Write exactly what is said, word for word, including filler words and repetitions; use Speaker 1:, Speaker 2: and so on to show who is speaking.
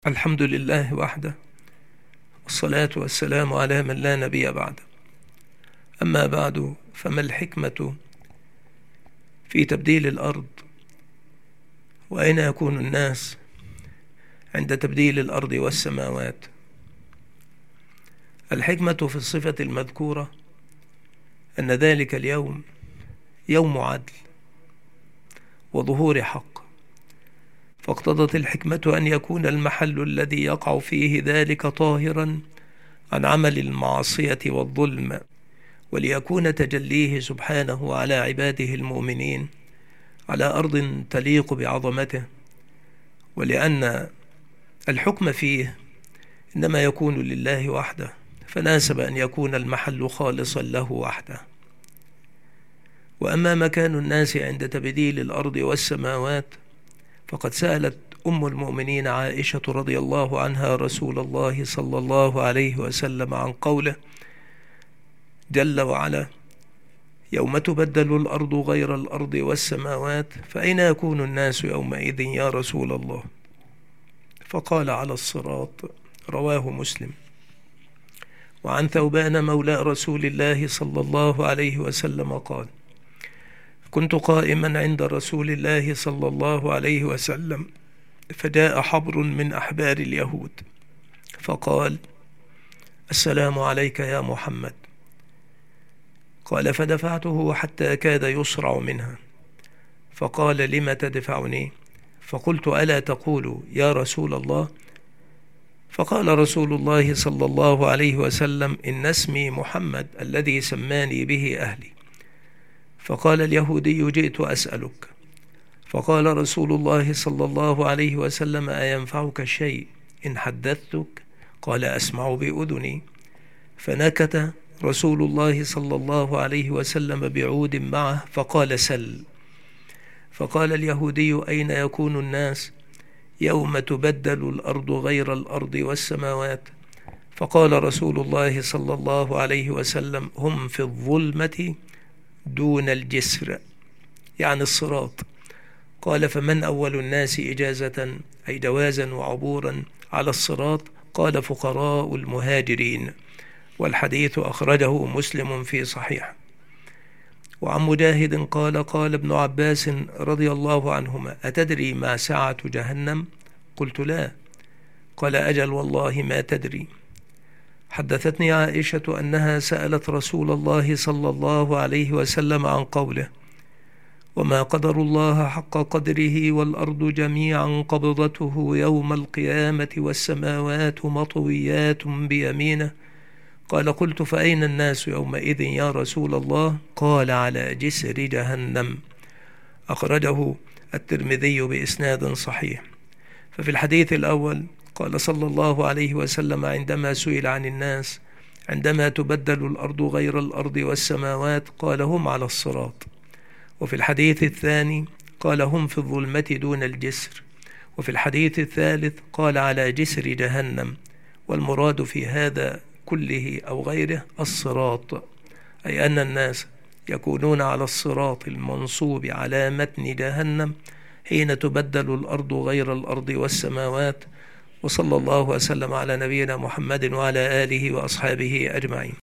Speaker 1: الحمد لله وحده، والصلاة والسلام على من لا نبي بعده. أما بعد، فما الحكمة في تبديل الأرض؟ وأين يكون الناس عند تبديل الأرض والسماوات؟ الحكمة في الصفة المذكورة أن ذلك اليوم يوم عدل وظهور حق، فاقتضت الحكمة أن يكون المحل الذي يقع فيه ذلك طاهرا عن عمل المعصية والظلم، وليكون تجليه سبحانه على عباده المؤمنين على أرض تليق بعظمته، ولأن الحكم فيه إنما يكون لله وحده، فناسب أن يكون المحل خالصا له وحده. وأما مكان الناس عند تبديل الأرض والسماوات، فقد سألت أم المؤمنين عائشة رضي الله عنها رسول الله صلى الله عليه وسلم عن قوله جل وعلا: يوم تبدل الأرض غير الأرض والسماوات فأين يكون الناس يومئذ يا رسول الله؟ فقال: على الصراط. رواه مسلم. وعن ثوبان مولى رسول الله صلى الله عليه وسلم قال: كنت قائما عند رسول الله صلى الله عليه وسلم، فجاء حبر من أحبار اليهود فقال: السلام عليك يا محمد. قال: فدفعته حتى كاد يصرع منها، فقال: لم تدفعني؟ فقلت: ألا تقول يا رسول الله؟ فقال رسول الله صلى الله عليه وسلم: إن اسمي محمد الذي سماني به أهلي. فقال اليهودي: جئت أسألك. فقال رسول الله صلى الله عليه وسلم: أينفعك شيء إن حدثتك؟ قال: أسمع بأذني. فنكت رسول الله صلى الله عليه وسلم بعود معه فقال: سل. فقال اليهودي: أين يكون الناس يوم تبدل الأرض غير الأرض والسماوات؟ فقال رسول الله صلى الله عليه وسلم: هم في الظلمة دون الجسر، يعني الصراط. قال: فمن أول الناس إجازة أي جوازا وعبورا على الصراط؟ قال: فقراء المهاجرين. والحديث أخرجه مسلم في صحيح. وعن مجاهد قال: قال ابن عباس رضي الله عنهما: أتدري ما سعة جهنم؟ قلت: لا. قال: أجل والله ما تدري. حدثتني عائشة أنها سألت رسول الله صلى الله عليه وسلم عن قوله: وما قدر الله حق قدره والأرض جميعا قبضته يوم القيامة والسماوات مطويات بيمينه. قال: قلت: فأين الناس يومئذ يا رسول الله؟ قال: على جسر جهنم. أخرجه الترمذي بإسناد صحيح. ففي الحديث الأول قال صلى الله عليه وسلم عندما سئل عن الناس عندما تبدل الأرض غير الأرض والسماوات، قال: هم على الصراط. وفي الحديث الثاني قال: هم في الظلمة دون الجسر. وفي الحديث الثالث قال: على جسر جهنم. والمراد في هذا كله أو غيره الصراط، أي أن الناس يكونون على الصراط المنصوب على متن جهنم حين تبدل الأرض غير الأرض والسماوات. وصلى الله وسلم على نبينا محمد وعلى آله وأصحابه أجمعين.